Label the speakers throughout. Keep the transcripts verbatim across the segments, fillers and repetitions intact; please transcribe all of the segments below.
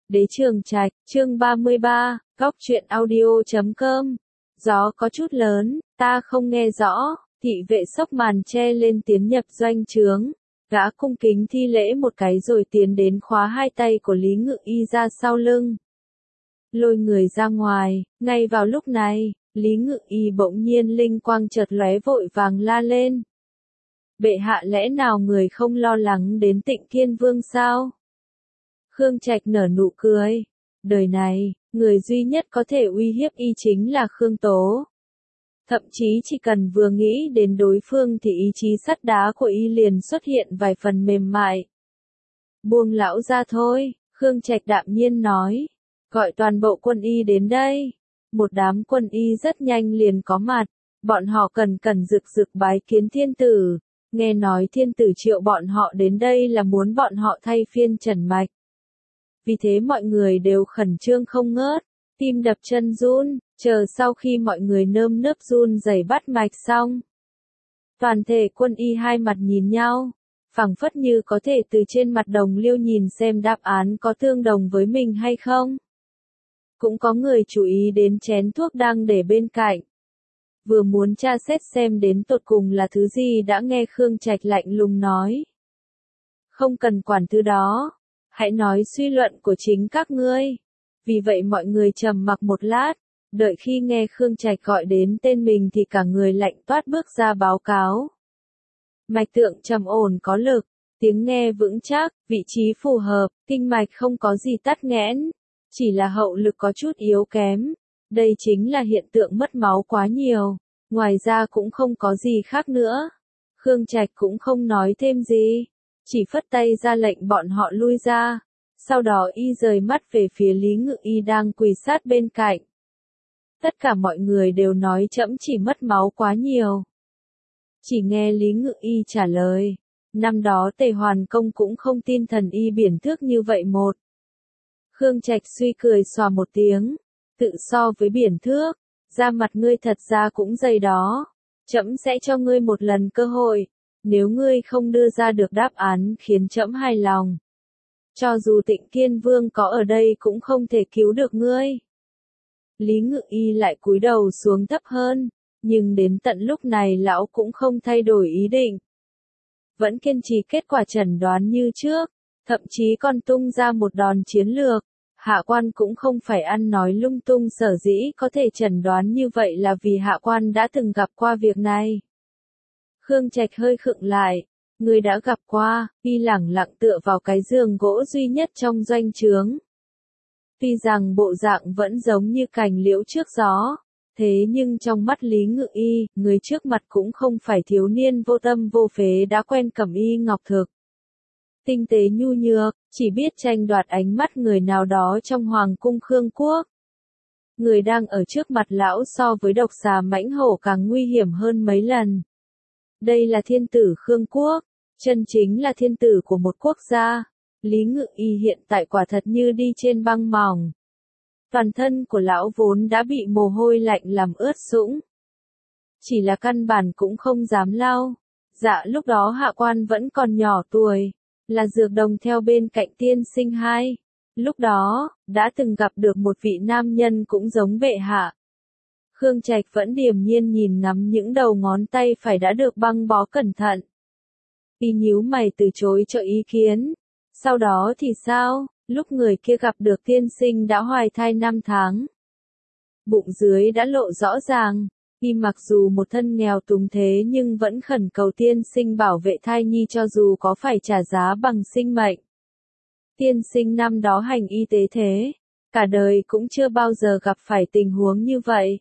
Speaker 1: Đế Trường Trạch, chương ba mươi ba, góc truyện audio chấm com. Gió có chút lớn, ta không nghe rõ, thị vệ xốc màn che lên tiến nhập doanh trướng. Gã cung kính thi lễ một cái rồi tiến đến khóa hai tay của Lý Ngự Y ra sau lưng. Lôi người ra ngoài, ngay vào lúc này, Lý Ngự Y bỗng nhiên linh quang chợt lóe vội vàng la lên. Bệ hạ lẽ nào người không lo lắng đến Tịnh Kiên Vương sao? Khương Trạch nở nụ cười. Đời này, người duy nhất có thể uy hiếp y chính là Khương Tố. Thậm chí chỉ cần vừa nghĩ đến đối phương thì ý chí sắt đá của y liền xuất hiện vài phần mềm mại. Buông lão ra thôi, Khương Trạch đạm nhiên nói. Gọi toàn bộ quân y đến đây. Một đám quân y rất nhanh liền có mặt. Bọn họ cần cần rực rực bái kiến thiên tử. Nghe nói thiên tử triệu bọn họ đến đây là muốn bọn họ thay phiên trần mạch. Vì thế mọi người đều khẩn trương không ngớt, tim đập chân run, chờ sau khi mọi người nơm nớp run rẩy bắt mạch xong. Toàn thể quân y hai mặt nhìn nhau, phảng phất như có thể từ trên mặt đồng liêu nhìn xem đáp án có tương đồng với mình hay không. Cũng có người chú ý đến chén thuốc đang để bên cạnh. Vừa muốn tra xét xem đến tột cùng là thứ gì đã nghe Khương Trạch lạnh lùng nói. Không cần quản thứ đó. Hãy nói suy luận của chính các ngươi. Vì vậy mọi người trầm mặc một lát, đợi khi nghe Khương Trạch gọi đến tên mình thì cả người lạnh toát bước ra báo cáo. Mạch tượng trầm ổn có lực, tiếng nghe vững chắc, vị trí phù hợp, kinh mạch không có gì tắc nghẽn, chỉ là hậu lực có chút yếu kém. Đây chính là hiện tượng mất máu quá nhiều, ngoài ra cũng không có gì khác nữa. Khương Trạch cũng không nói thêm gì. Chỉ phất tay ra lệnh bọn họ lui ra, sau đó y rời mắt về phía Lý Ngự Y đang quỳ sát bên cạnh. Tất cả mọi người đều nói trẫm chỉ mất máu quá nhiều. Chỉ nghe Lý Ngự Y trả lời, năm đó Tề Hoàn Công cũng không tin thần y biển thước như vậy một. Khương Trạch suy cười xòa một tiếng, tự so với biển thước, da mặt ngươi thật ra cũng dày đó, trẫm sẽ cho ngươi một lần cơ hội. Nếu ngươi không đưa ra được đáp án khiến trẫm hài lòng, cho dù Tịnh Kiên Vương có ở đây cũng không thể cứu được ngươi. Lý Ngự Y lại cúi đầu xuống thấp hơn, nhưng đến tận lúc này lão cũng không thay đổi ý định. Vẫn kiên trì kết quả chẩn đoán như trước, thậm chí còn tung ra một đòn chiến lược. Hạ quan cũng không phải ăn nói lung tung, sở dĩ có thể chẩn đoán như vậy là vì hạ quan đã từng gặp qua việc này. Khương Trạch hơi khựng lại, người đã gặp qua, y lẳng lặng tựa vào cái giường gỗ duy nhất trong doanh trướng. Tuy rằng bộ dạng vẫn giống như cành liễu trước gió, thế nhưng trong mắt Lý Ngự Y, người trước mặt cũng không phải thiếu niên vô tâm vô phế đã quen cẩm y ngọc thực. Tinh tế nhu nhược, chỉ biết tranh đoạt ánh mắt người nào đó trong hoàng cung Khương Quốc. Người đang ở trước mặt lão so với độc xà mãnh hổ càng nguy hiểm hơn mấy lần. Đây là thiên tử Khương Quốc, chân chính là thiên tử của một quốc gia. Lý Ngự Y hiện tại quả thật như đi trên băng mỏng. Toàn thân của lão vốn đã bị mồ hôi lạnh làm ướt sũng. Chỉ là căn bản cũng không dám lau. Dạ lúc đó hạ quan vẫn còn nhỏ tuổi, là dược đồng theo bên cạnh tiên sinh hai. Lúc đó, đã từng gặp được một vị nam nhân cũng giống bệ hạ. Khương Trạch vẫn điềm nhiên nhìn ngắm những đầu ngón tay phải đã được băng bó cẩn thận. Y nhíu mày từ chối cho ý kiến. Sau đó thì sao, lúc người kia gặp được tiên sinh đã hoài thai năm tháng. Bụng dưới đã lộ rõ ràng, y mặc dù một thân nghèo túng thế nhưng vẫn khẩn cầu tiên sinh bảo vệ thai nhi cho dù có phải trả giá bằng sinh mệnh. Tiên sinh năm đó hành y tế thế, cả đời cũng chưa bao giờ gặp phải tình huống như vậy.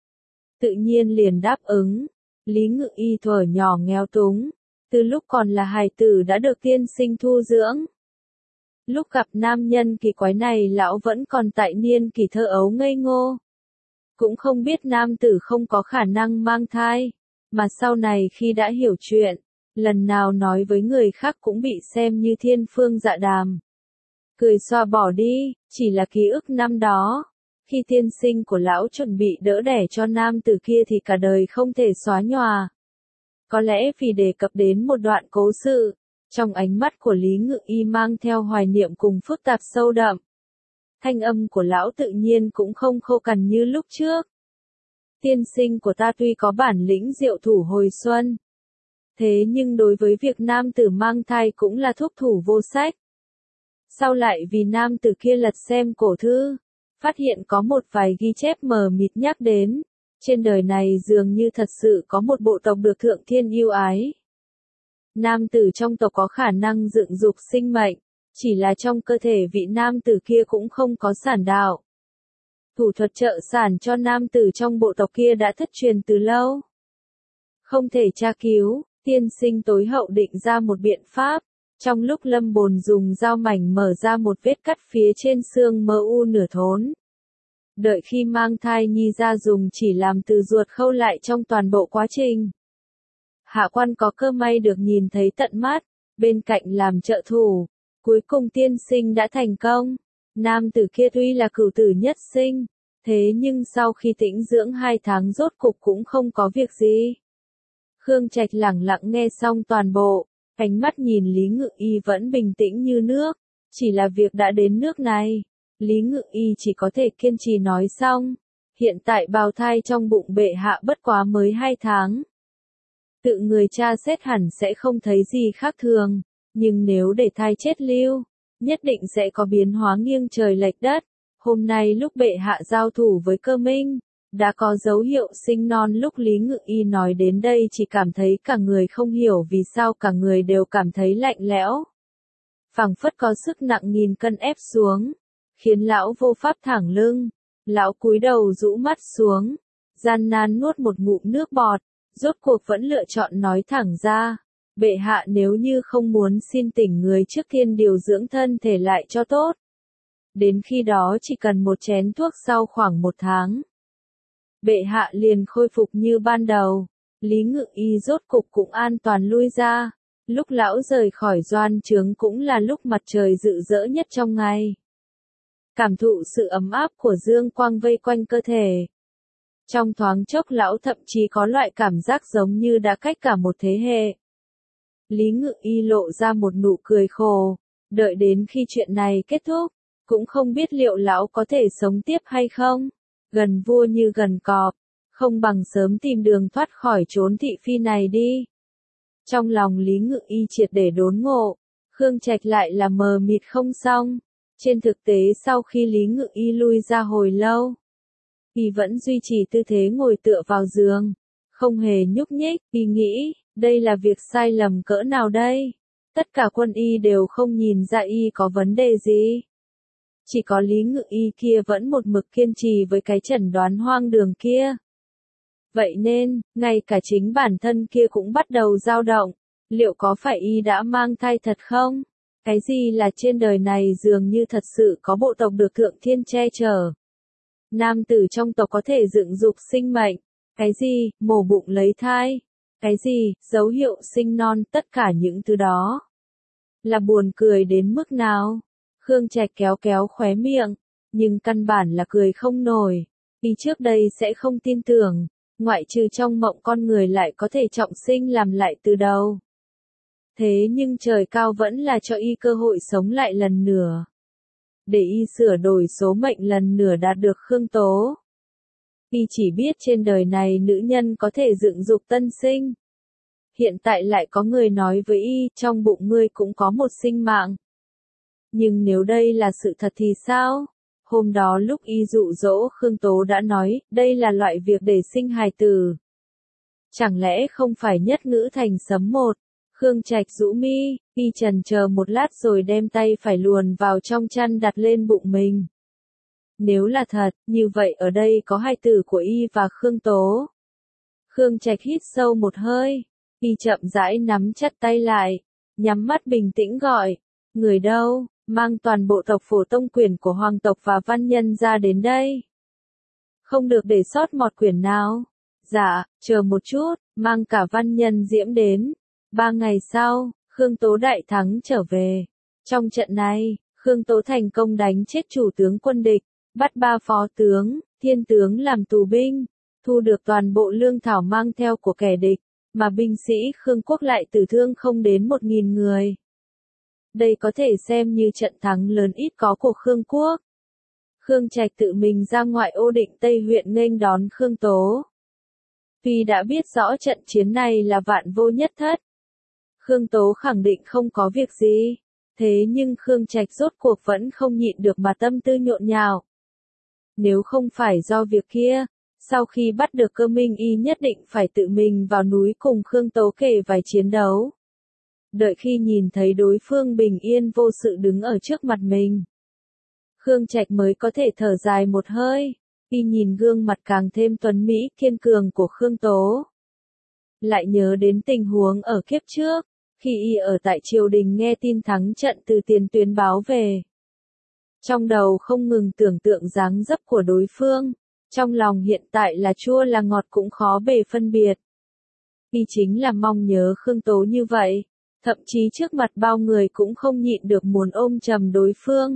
Speaker 1: Tự nhiên liền đáp ứng. Lý Ngự Y thuở nhỏ nghèo túng, từ lúc còn là hài tử đã được tiên sinh thu dưỡng. Lúc gặp nam nhân kỳ quái này lão vẫn còn tại niên kỳ thơ ấu ngây ngô. Cũng không biết nam tử không có khả năng mang thai, mà sau này khi đã hiểu chuyện, lần nào nói với người khác cũng bị xem như thiên phương dạ đàm. Cười xoa bỏ đi, chỉ là ký ức năm đó. Khi tiên sinh của lão chuẩn bị đỡ đẻ cho nam tử kia thì cả đời không thể xóa nhòa. Có lẽ vì đề cập đến một đoạn cố sự, trong ánh mắt của Lý Ngự Y mang theo hoài niệm cùng phức tạp sâu đậm. thanh âm của lão tự nhiên cũng không khô cằn như lúc trước. Tiên sinh của ta tuy có bản lĩnh diệu thủ hồi xuân, thế nhưng đối với việc nam tử mang thai cũng là thuốc thủ vô sách. Sau lại vì nam tử kia lật xem cổ thư, phát hiện có một vài ghi chép mờ mịt nhắc đến, trên đời này dường như thật sự có một bộ tộc được thượng thiên yêu ái. Nam tử trong tộc có khả năng dựng dục sinh mệnh, chỉ là trong cơ thể vị nam tử kia cũng không có sản đạo. Thủ thuật trợ sản cho nam tử trong bộ tộc kia đã thất truyền từ lâu. Không thể tra cứu, tiên sinh tối hậu định ra một biện pháp. Trong lúc Lâm Bồn dùng dao mảnh mở ra một vết cắt phía trên xương mờ u nửa thốn. Đợi khi mang thai nhi ra dùng chỉ làm từ ruột khâu lại trong toàn bộ quá trình. Hạ quan có cơ may được nhìn thấy tận mắt, bên cạnh làm trợ thủ. Cuối cùng tiên sinh đã thành công. Nam tử kia tuy là cửu tử nhất sinh, thế nhưng sau khi tĩnh dưỡng hai tháng rốt cục cũng không có việc gì. Khương Trạch lẳng lặng nghe xong toàn bộ, ánh mắt nhìn Lý Ngự Y vẫn bình tĩnh như nước, chỉ là việc đã đến nước này, Lý Ngự Y chỉ có thể kiên trì nói xong, hiện tại bào thai trong bụng bệ hạ bất quá mới hai tháng. Tự người cha xét hẳn sẽ không thấy gì khác thường, nhưng nếu để thai chết lưu, nhất định sẽ có biến hóa nghiêng trời lệch đất. Hôm nay lúc bệ hạ giao thủ với Cơ Minh, đã có dấu hiệu sinh non. Lúc Lý Ngự Y nói đến đây chỉ cảm thấy cả người không hiểu vì sao cả người đều cảm thấy lạnh lẽo. Phảng phất có sức nặng nghìn cân ép xuống, khiến lão vô pháp thẳng lưng. Lão cúi đầu rũ mắt xuống, gian nan nuốt một ngụm nước bọt, rốt cuộc vẫn lựa chọn nói thẳng ra. Bệ hạ nếu như không muốn xin tỉnh người trước tiên điều dưỡng thân thể lại cho tốt. Đến khi đó chỉ cần một chén thuốc sau khoảng một tháng. Bệ hạ liền khôi phục như ban đầu. Lý Ngự Y rốt cục cũng an toàn lui ra. Lúc lão rời khỏi doanh trướng cũng là lúc mặt trời rực rỡ nhất trong ngày. Cảm thụ sự ấm áp của dương quang vây quanh cơ thể. Trong thoáng chốc lão thậm chí có loại cảm giác giống như đã cách cả một thế hệ. Lý Ngự Y lộ ra một nụ cười khổ, đợi đến khi chuyện này kết thúc, cũng không biết liệu lão có thể sống tiếp hay không. Gần vua như gần cọp, không bằng sớm tìm đường thoát khỏi chốn thị phi này đi. Trong lòng Lý Ngự Y triệt để đốn ngộ, Khương Trạch lại là mờ mịt không xong. Trên thực tế sau khi Lý Ngự Y lui ra hồi lâu, y vẫn duy trì tư thế ngồi tựa vào giường, không hề nhúc nhích. Y nghĩ, đây là việc sai lầm cỡ nào đây? Tất cả quân y đều không nhìn ra y có vấn đề gì. Chỉ có Lý Ngự Y kia vẫn một mực kiên trì với cái chẩn đoán hoang đường kia. Vậy nên, ngay cả chính bản thân kia cũng bắt đầu dao động. Liệu có phải y đã mang thai thật không? Cái gì là trên đời này dường như thật sự có bộ tộc được thượng thiên che chở? Nam tử trong tộc có thể dựng dục sinh mệnh. Cái gì, mổ bụng lấy thai? Cái gì, dấu hiệu sinh non, tất cả những thứ đó. Là buồn cười đến mức nào? Khương Trạch kéo kéo khóe miệng, nhưng căn bản là cười không nổi. Y trước đây sẽ không tin tưởng, ngoại trừ trong mộng con người lại có thể trọng sinh làm lại từ đầu. Thế nhưng trời cao vẫn là cho y cơ hội sống lại lần nữa. Để y sửa đổi số mệnh lần nữa đạt được Khương Tố. Y chỉ biết trên đời này nữ nhân có thể dựng dục tân sinh. Hiện tại lại có người nói với y, trong bụng ngươi cũng có một sinh mạng. Nhưng nếu đây là sự thật thì sao? Hôm đó lúc y dụ dỗ Khương Tố đã nói, đây là loại việc để sinh hài tử. Chẳng lẽ không phải nhất ngữ thành sấm một? Khương Trạch rũ mi, y chần chờ một lát rồi đem tay phải luồn vào trong chăn đặt lên bụng mình. Nếu là thật, như vậy ở đây có hài tử của y và Khương Tố. Khương Trạch hít sâu một hơi, y chậm rãi nắm chặt tay lại, nhắm mắt bình tĩnh gọi, người đâu, mang toàn bộ tộc phổ tông quyền của hoàng tộc và văn nhân ra đến đây. Không được để sót một quyển nào. Dạ, chờ một chút, mang cả văn nhân diễm đến. Ba ngày sau, Khương Tố đại thắng trở về. Trong trận này, Khương Tố thành công đánh chết chủ tướng quân địch, bắt ba phó tướng, thiên tướng làm tù binh, thu được toàn bộ lương thảo mang theo của kẻ địch, mà binh sĩ Khương quốc lại tử thương không đến một nghìn người. Đây có thể xem như trận thắng lớn ít có của Khương quốc. Khương Trạch tự mình ra ngoại ô Định Tây huyện nghênh đón Khương Tố. Tuy đã biết rõ trận chiến này là vạn vô nhất thất, Khương Tố khẳng định không có việc gì, thế nhưng Khương Trạch rốt cuộc vẫn không nhịn được mà tâm tư nhộn nhạo. Nếu không phải do việc kia, sau khi bắt được Cơ Minh Y nhất định phải tự mình vào núi cùng Khương Tố kể vài chiến đấu. Đợi khi nhìn thấy đối phương bình yên vô sự đứng ở trước mặt mình, Khương Trạch mới có thể thở dài một hơi, y nhìn gương mặt càng thêm tuấn mỹ kiên cường của Khương Tố. Lại nhớ đến tình huống ở kiếp trước, khi y ở tại triều đình nghe tin thắng trận từ tiền tuyến báo về. Trong đầu không ngừng tưởng tượng dáng dấp của đối phương, trong lòng hiện tại là chua là ngọt cũng khó bề phân biệt. Y chính là mong nhớ Khương Tố như vậy, thậm chí trước mặt bao người cũng không nhịn được muốn ôm chầm đối phương.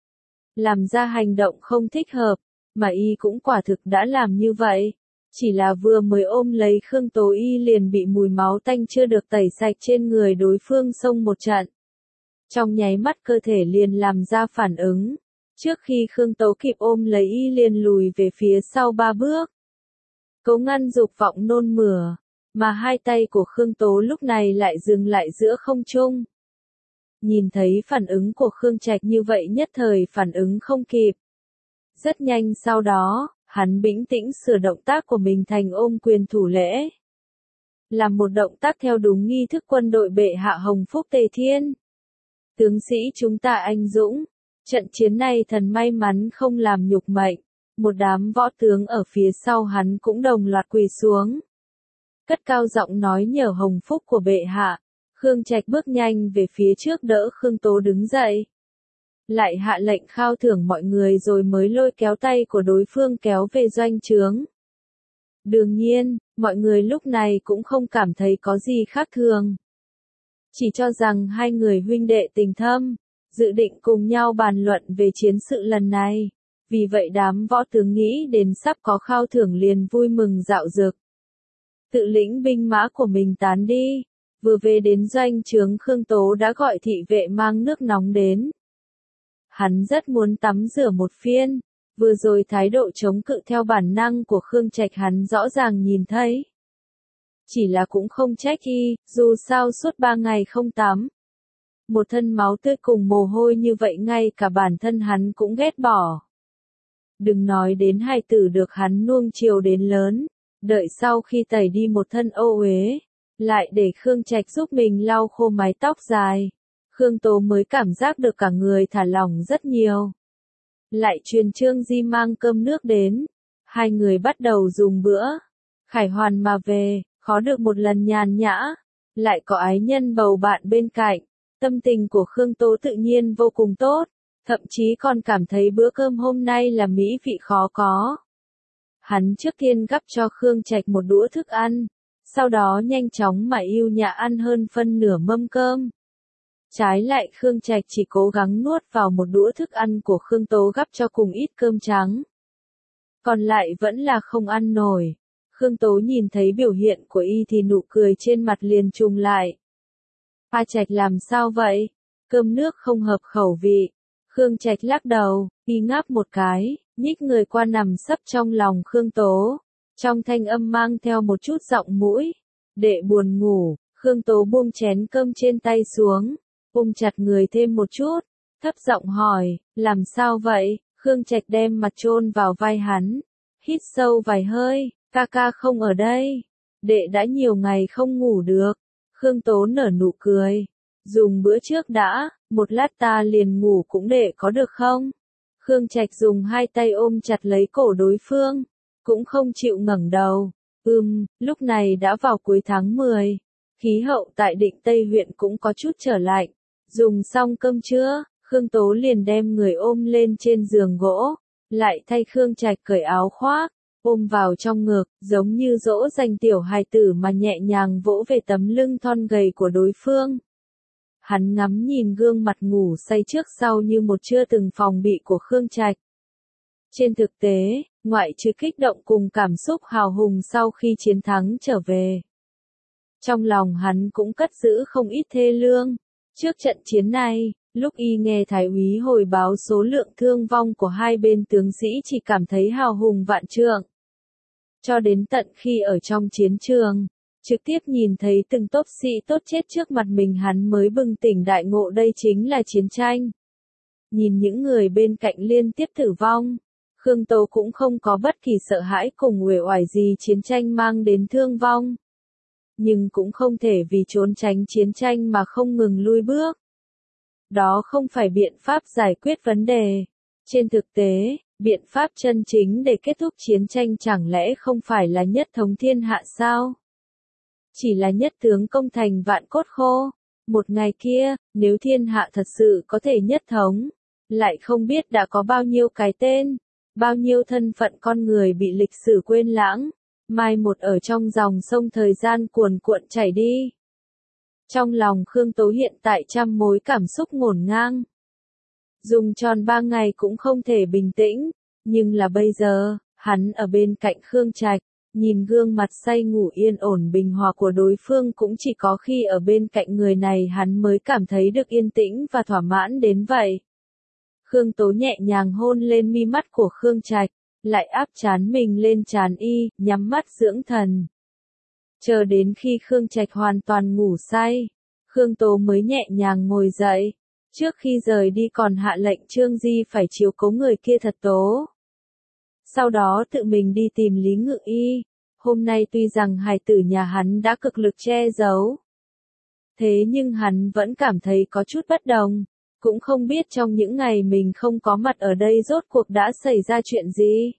Speaker 1: Làm ra hành động không thích hợp, mà y cũng quả thực đã làm như vậy. Chỉ là vừa mới ôm lấy Khương Tố y liền bị mùi máu tanh chưa được tẩy sạch trên người đối phương xông một trận. Trong nháy mắt cơ thể liền làm ra phản ứng. Trước khi Khương Tố kịp ôm lấy y liền lùi về phía sau ba bước. Cố ngăn dục vọng nôn mửa, mà hai tay của Khương Tố lúc này lại dừng lại giữa không trung. Nhìn thấy phản ứng của Khương Trạch như vậy nhất thời phản ứng không kịp. Rất nhanh sau đó, hắn bình tĩnh sửa động tác của mình thành ôm quyền thủ lễ. Làm một động tác theo đúng nghi thức quân đội bệ hạ Hồng Phúc Tề Thiên. Tướng sĩ chúng ta anh dũng, trận chiến này thần may mắn không làm nhục mệnh, một đám võ tướng ở phía sau hắn cũng đồng loạt quỳ xuống. Cất cao giọng nói nhờ Hồng Phúc của bệ hạ, Khương Trạch bước nhanh về phía trước đỡ Khương Tố đứng dậy. Lại hạ lệnh khao thưởng mọi người rồi mới lôi kéo tay của đối phương kéo về doanh trướng. Đương nhiên, mọi người lúc này cũng không cảm thấy có gì khác thường. Chỉ cho rằng hai người huynh đệ tình thâm, dự định cùng nhau bàn luận về chiến sự lần này. Vì vậy đám võ tướng nghĩ đến sắp có khao thưởng liền vui mừng dạo dực. Tự lĩnh binh mã của mình tán đi, vừa về đến doanh trướng Khương Tố đã gọi thị vệ mang nước nóng đến. Hắn rất muốn tắm rửa một phiên, vừa rồi thái độ chống cự theo bản năng của Khương Trạch hắn rõ ràng nhìn thấy. Chỉ là cũng không trách y, dù sao suốt ba ngày không tắm. Một thân máu tươi cùng mồ hôi như vậy ngay cả bản thân hắn cũng ghét bỏ. Đừng nói đến hài tử được hắn nuông chiều đến lớn, đợi sau khi tẩy đi một thân ô uế, lại để Khương Trạch giúp mình lau khô mái tóc dài. Khương Tố mới cảm giác được cả người thả lỏng rất nhiều. Lại truyền Trương Di mang cơm nước đến. Hai người bắt đầu dùng bữa. Khải hoàn mà về, khó được một lần nhàn nhã. Lại có ái nhân bầu bạn bên cạnh. Tâm tình của Khương Tố tự nhiên vô cùng tốt. Thậm chí còn cảm thấy bữa cơm hôm nay là mỹ vị khó có. Hắn trước tiên gắp cho Khương Trạch một đũa thức ăn. Sau đó nhanh chóng mà yêu nhã ăn hơn phân nửa mâm cơm. Trái lại Khương Trạch chỉ cố gắng nuốt vào một đũa thức ăn của Khương Tố gắp cho cùng ít cơm trắng. Còn lại vẫn là không ăn nổi. Khương Tố nhìn thấy biểu hiện của y thì nụ cười trên mặt liền trùng lại. A Trạch làm sao vậy? Cơm nước không hợp khẩu vị. Khương Trạch lắc đầu, y ngáp một cái, nhích người qua nằm sấp trong lòng Khương Tố. Trong thanh âm mang theo một chút giọng mũi. Đệ buồn ngủ, Khương Tố buông chén cơm trên tay xuống. Ôm chặt người thêm một chút, thấp giọng hỏi, làm sao vậy? Khương Trạch đem mặt chôn vào vai hắn, hít sâu vài hơi, ca ca không ở đây, đệ đã nhiều ngày không ngủ được. Khương Tố nở nụ cười, dùng bữa trước đã, một lát ta liền ngủ cũng đệ có được không? Khương Trạch dùng hai tay ôm chặt lấy cổ đối phương, cũng không chịu ngẩng đầu. Ừm, lúc này đã vào cuối tháng mười, khí hậu tại Định Tây huyện cũng có chút trở lạnh. Dùng xong cơm trưa, Khương Tố liền đem người ôm lên trên giường gỗ, lại thay Khương Trạch cởi áo khoác, ôm vào trong ngực, giống như dỗ dành tiểu hài tử mà nhẹ nhàng vỗ về tấm lưng thon gầy của đối phương. Hắn ngắm nhìn gương mặt ngủ say trước sau như một chưa từng phòng bị của Khương Trạch. Trên thực tế, ngoại trừ kích động cùng cảm xúc hào hùng sau khi chiến thắng trở về, trong lòng hắn cũng cất giữ không ít thê lương. Trước trận chiến này, Lúc y nghe Thái úy hồi báo số lượng thương vong của hai bên tướng sĩ chỉ cảm thấy hào hùng vạn trượng. Cho đến tận khi ở trong chiến trường, trực tiếp nhìn thấy từng tốp sĩ tốt chết trước mặt mình hắn mới bừng tỉnh đại ngộ đây chính là chiến tranh. Nhìn những người bên cạnh liên tiếp tử vong, Khương Tố cũng không có bất kỳ sợ hãi cùng uể oải gì chiến tranh mang đến thương vong. Nhưng cũng không thể vì trốn tránh chiến tranh mà không ngừng lui bước. Đó không phải biện pháp giải quyết vấn đề. Trên thực tế, biện pháp chân chính để kết thúc chiến tranh chẳng lẽ không phải là nhất thống thiên hạ sao? Chỉ là nhất tướng công thành vạn cốt khô. Một ngày kia, nếu thiên hạ thật sự có thể nhất thống, lại không biết đã có bao nhiêu cái tên, bao nhiêu thân phận con người bị lịch sử quên lãng, mai một ở trong dòng sông thời gian cuồn cuộn chảy đi. Trong lòng Khương Tố hiện tại trăm mối cảm xúc ngổn ngang. Dùng tròn ba ngày cũng không thể bình tĩnh, nhưng là bây giờ, hắn ở bên cạnh Khương Trạch, nhìn gương mặt say ngủ yên ổn bình hòa của đối phương cũng chỉ có khi ở bên cạnh người này hắn mới cảm thấy được yên tĩnh và thỏa mãn đến vậy. Khương Tố nhẹ nhàng hôn lên mi mắt của Khương Trạch, lại áp trán mình lên trán y, nhắm mắt dưỡng thần. Chờ đến khi Khương Trạch hoàn toàn ngủ say, Khương Tố mới nhẹ nhàng ngồi dậy, trước khi rời đi còn hạ lệnh Trương Di phải chiếu cố người kia thật tố. Sau đó tự mình đi tìm Lý Ngự Y, hôm nay tuy rằng hài tử nhà hắn đã cực lực che giấu. Thế nhưng hắn vẫn cảm thấy có chút bất đồng, cũng không biết trong những ngày mình không có mặt ở đây rốt cuộc đã xảy ra chuyện gì.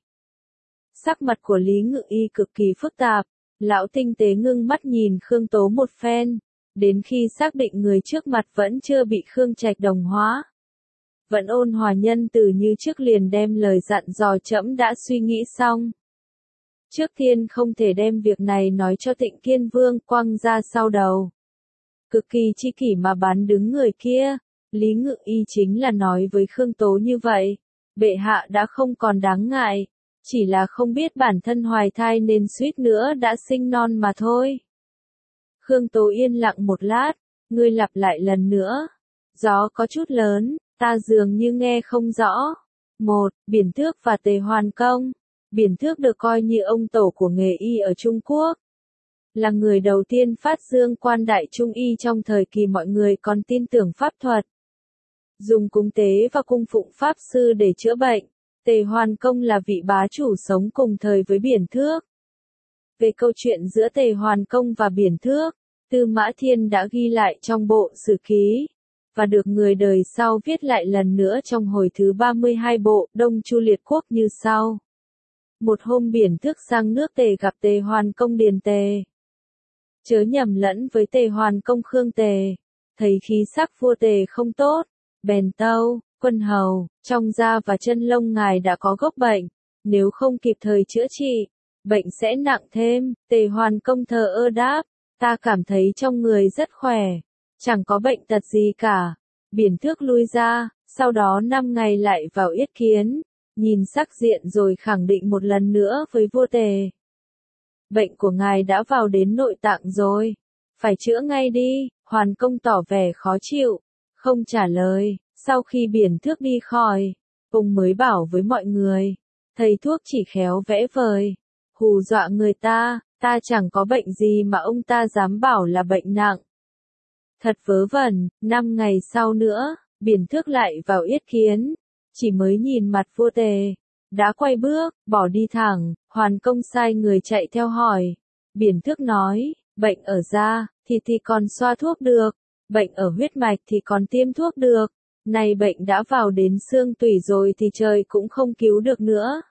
Speaker 1: Sắc mặt của Lý Ngự Y cực kỳ phức tạp, lão tinh tế ngưng mắt nhìn Khương Tố một phen, đến khi xác định người trước mặt vẫn chưa bị Khương Trạch đồng hóa. Vẫn ôn hòa nhân từ như trước liền đem lời dặn dò trẫm đã suy nghĩ xong. Trước tiên không thể đem việc này nói cho Tịnh Kiên Vương quăng ra sau đầu. Cực kỳ chi kỷ mà bán đứng người kia, Lý Ngự Y chính là nói với Khương Tố như vậy, bệ hạ đã không còn đáng ngại, chỉ là không biết bản thân hoài thai nên suýt nữa đã sinh non mà thôi. Khương Tố yên lặng một lát, ngươi lặp lại lần nữa. Gió có chút lớn, ta dường như nghe không rõ. Một, Biển Thước và Tề Hoàn Công. Biển Thước được coi như ông tổ của nghề y ở Trung Quốc. Là người đầu tiên phát dương quan đại trung y trong thời kỳ mọi người còn tin tưởng pháp thuật. Dùng cúng tế và cung phụng pháp sư để chữa bệnh. Tề Hoàn Công là vị bá chủ sống cùng thời với Biển Thước. Về câu chuyện giữa Tề Hoàn Công và Biển Thước, Tư Mã Thiên đã ghi lại trong bộ Sử Ký, và được người đời sau viết lại lần nữa trong hồi thứ ba mươi hai bộ Đông Chu Liệt Quốc như sau. Một hôm Biển Thước sang nước Tề gặp Tề Hoàn Công Điền Tề. Chớ nhầm lẫn với Tề Hoàn Công Khương Tề, thấy khí sắc vua Tề không tốt, bèn tâu, quân hầu, trong da và chân lông ngài đã có gốc bệnh, nếu không kịp thời chữa trị, bệnh sẽ nặng thêm. Tề Hoàn Công thờ ơ đáp, ta cảm thấy trong người rất khỏe, chẳng có bệnh tật gì cả. Biển Thước lui ra, sau đó năm ngày lại vào yết kiến, nhìn sắc diện rồi khẳng định một lần nữa với vua Tề. Bệnh của ngài đã vào đến nội tạng rồi, phải chữa ngay đi. Hoàn Công tỏ vẻ khó chịu, không trả lời. Sau khi Biển Thước đi khỏi, ông mới bảo với mọi người, thầy thuốc chỉ khéo vẽ vời, hù dọa người ta, ta chẳng có bệnh gì mà ông ta dám bảo là bệnh nặng. Thật vớ vẩn. Năm ngày sau nữa, Biển Thước lại vào yết kiến, chỉ mới nhìn mặt vua Tề, đã quay bước, bỏ đi thẳng. Hoàn Công sai người chạy theo hỏi. Biển Thước nói, bệnh ở da, thì thì còn xoa thuốc được, bệnh ở huyết mạch thì còn tiêm thuốc được, này bệnh đã vào đến xương tủy rồi thì trời cũng không cứu được nữa.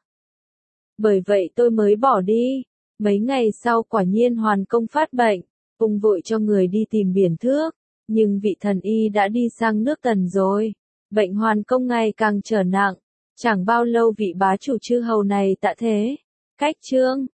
Speaker 1: Bởi vậy tôi mới bỏ đi. Mấy ngày sau quả nhiên Hoàn Công phát bệnh, ông vội cho người đi tìm Biển Thước, nhưng vị thần y đã đi sang nước Tần rồi. Bệnh Hoàn Công ngày càng trở nặng, chẳng bao lâu vị bá chủ chư hầu này tạ thế. Cách chương